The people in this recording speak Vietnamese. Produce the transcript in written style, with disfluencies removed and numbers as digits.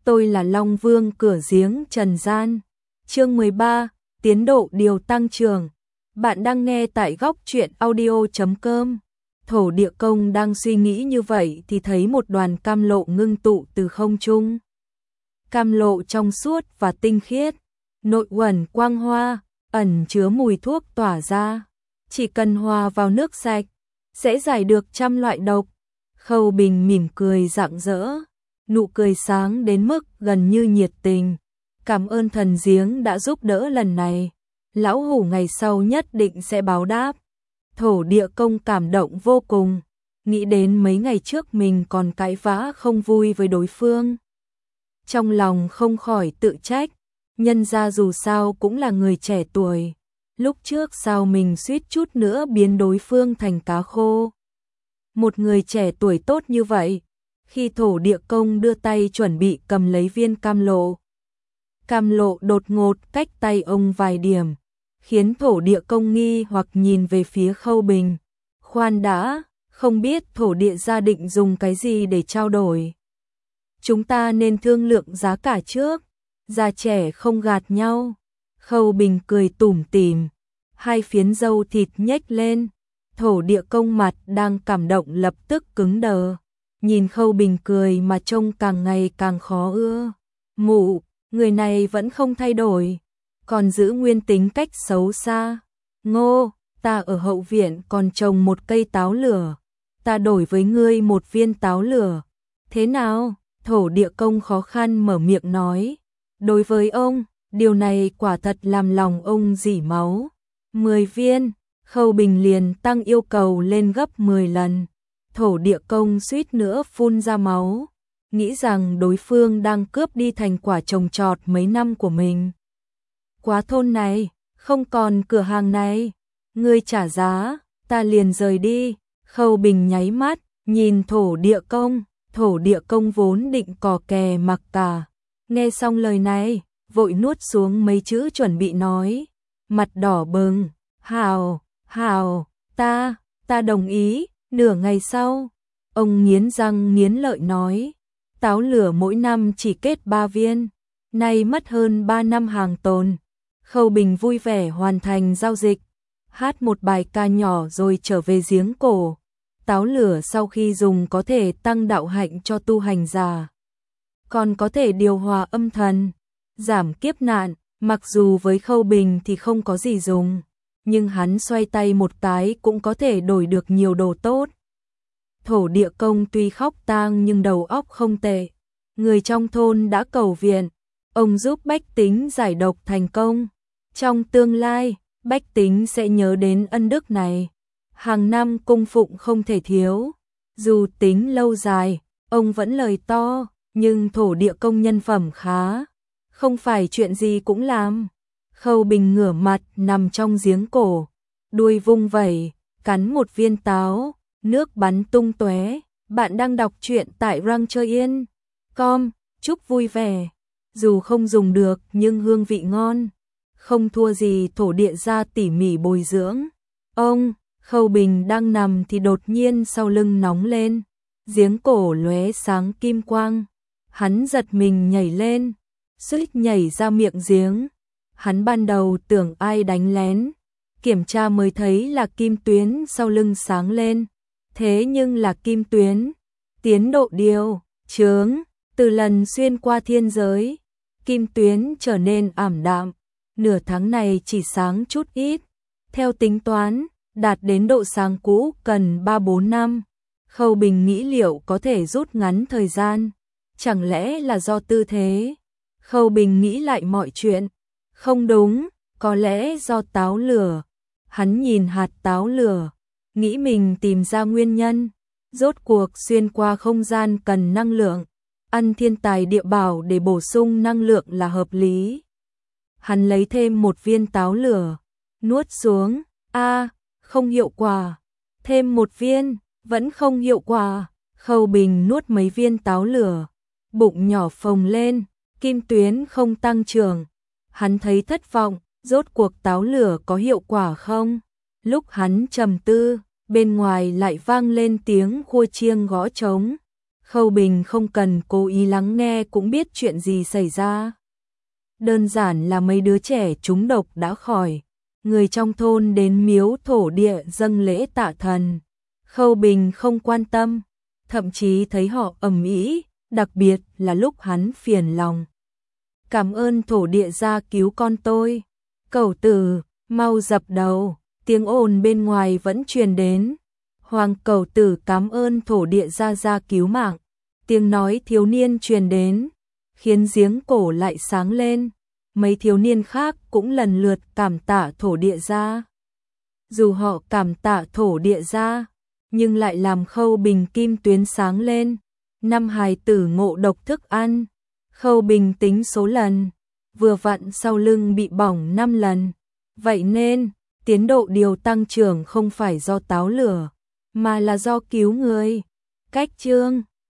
tôi là Long Vương cửa giếng trần gian. Chương 13, tiến độ điều tăng trưởng. Bạn đang nghe tại góc truyện audio.com. Thổ địa công đang suy nghĩ như vậy thì thấy một đoàn cam lộ ngưng tụ từ không trung. Cam lộ trong suốt và tinh khiết, nội uẩn quang hoa, ẩn chứa mùi thuốc tỏa ra. Chỉ cần hòa vào nước sạch, sẽ giải được trăm loại độc. Khâu Bình mỉm cười rạng rỡ, nụ cười sáng đến mức gần như nhiệt tình. Cảm ơn thần giếng đã giúp đỡ lần này. Lão hủ ngày sau nhất định sẽ báo đáp. Thổ địa công cảm động vô cùng, nghĩ đến mấy ngày trước mình còn cãi vã không vui với đối phương. Trong lòng không khỏi tự trách, nhân ra dù sao cũng là người trẻ tuổi. Lúc trước sao mình suýt chút nữa biến đối phương thành cá khô. Một người trẻ tuổi tốt như vậy, khi thổ địa công đưa tay chuẩn bị cầm lấy viên cam lộ đột ngột cách tay ông vài điểm, khiến thổ địa công nghi hoặc nhìn về phía Khâu Bình. Khoan đã, không biết thổ địa gia định dùng cái gì để trao đổi. Chúng ta nên thương lượng giá cả trước, già trẻ không gạt nhau. Khâu Bình cười tủm tỉm, hai phiến râu thịt nhếch lên. Thổ địa công mặt đang cảm động lập tức cứng đờ, nhìn Khâu Bình cười mà trông càng ngày càng khó ưa. Mụ, người này vẫn không thay đổi, còn giữ nguyên tính cách xấu xa. Ngô, ta ở hậu viện còn trồng một cây táo lửa, ta đổi với ngươi một viên táo lửa. Thế nào? Thổ địa công khó khăn mở miệng nói. Đối với ông, điều này quả thật làm lòng ông rỉ máu. 10 viên. Khâu Bình liền tăng yêu cầu lên gấp 10 lần. Thổ địa công suýt nữa phun ra máu, nghĩ rằng đối phương đang cướp đi thành quả trồng trọt mấy năm của mình. Quá thôn này, không còn cửa hàng này, ngươi trả giá, ta liền rời đi. Khâu Bình nháy mắt, nhìn thổ địa công vốn định cò kè mặc cả. Nghe xong lời này, vội nuốt xuống mấy chữ chuẩn bị nói, mặt đỏ bừng, hào, ta đồng ý. Nửa ngày sau, ông nghiến răng nghiến lợi nói, táo lửa mỗi năm chỉ kết 3 viên, nay mất hơn 3 năm hàng tồn. Khâu Bình vui vẻ hoàn thành giao dịch, hát một bài ca nhỏ rồi trở về giếng cổ. Táo lửa sau khi dùng có thể tăng đạo hạnh cho tu hành giả, còn có thể điều hòa âm thần, giảm kiếp nạn. Mặc dù với Khâu Bình thì không có gì dùng, nhưng hắn xoay tay một cái cũng có thể đổi được nhiều đồ tốt. Thổ địa công tuy khóc tang nhưng đầu óc không tệ. Người trong thôn đã cầu viện, ông giúp bách tính giải độc thành công. Trong tương lai, bách tính sẽ nhớ đến ân đức này. Hàng năm cung phụng không thể thiếu. Dù tính lâu dài, ông vẫn lời to, nhưng thổ địa công nhân phẩm khá, không phải chuyện gì cũng làm. Khâu Bình ngửa mặt nằm trong giếng cổ, đuôi vung vẩy, cắn một viên táo, nước bắn tung tóe. Bạn đang đọc truyện tại rangchoien.com, chúc vui vẻ. Dù không dùng được nhưng hương vị ngon, không thua gì thổ địa gia tỉ mỉ bồi dưỡng. Khâu Bình đang nằm thì đột nhiên sau lưng nóng lên, giếng cổ lóe sáng kim quang. Hắn giật mình nhảy lên, suýt nhảy ra miệng giếng. Hắn ban đầu tưởng ai đánh lén, kiểm tra mới thấy là kim tuyến sau lưng sáng lên. Thế nhưng là kim tuyến. Tiến độ điều chướng, từ lần xuyên qua thiên giới, kim tuyến trở nên ảm đạm. Nửa tháng này chỉ sáng chút ít. Theo tính toán, đạt đến độ sáng cũ cần 3-4 năm. Khâu Bình nghĩ liệu có thể rút ngắn thời gian. Chẳng lẽ là do tư thế? Khâu Bình nghĩ lại mọi chuyện. Không đúng, có lẽ do táo lửa. Hắn nhìn hạt táo lửa, nghĩ mình tìm ra nguyên nhân. Rốt cuộc xuyên qua không gian cần năng lượng, ăn thiên tài địa bảo để bổ sung năng lượng là hợp lý. Hắn lấy thêm một viên táo lửa, nuốt xuống, không hiệu quả. Thêm một viên, vẫn không hiệu quả. Khâu Bình nuốt mấy viên táo lửa, bụng nhỏ phồng lên, kim tuyến không tăng trưởng. Hắn thấy thất vọng, rốt cuộc táo lửa có hiệu quả không? Lúc hắn trầm tư, bên ngoài lại vang lên tiếng khua chiêng gõ trống. Khâu Bình không cần cố ý lắng nghe cũng biết chuyện gì xảy ra. Đơn giản là mấy đứa trẻ trúng độc đã khỏi. Người trong thôn đến miếu thổ địa dâng lễ tạ thần. Khâu Bình không quan tâm, thậm chí thấy họ ầm ĩ, đặc biệt là lúc hắn phiền lòng. Cảm ơn thổ địa gia cứu con tôi. Cẩu tử, mau dập đầu. Tiếng ồn bên ngoài vẫn truyền đến. Hoàng cẩu tử cảm ơn thổ địa gia cứu mạng. Tiếng nói thiếu niên truyền đến, khiến giếng cổ lại sáng lên. Mấy thiếu niên khác cũng lần lượt cảm tạ thổ địa gia. Dù họ cảm tạ thổ địa gia, nhưng lại làm Khâu Bình kim tuyến sáng lên. Năm hài tử ngộ độc thức ăn. Khâu Bình tính số lần, vừa vặn sau lưng bị bỏng 5 lần. Vậy nên, tiến độ điều tăng trưởng không phải do táo lửa, mà là do cứu người. Cách chương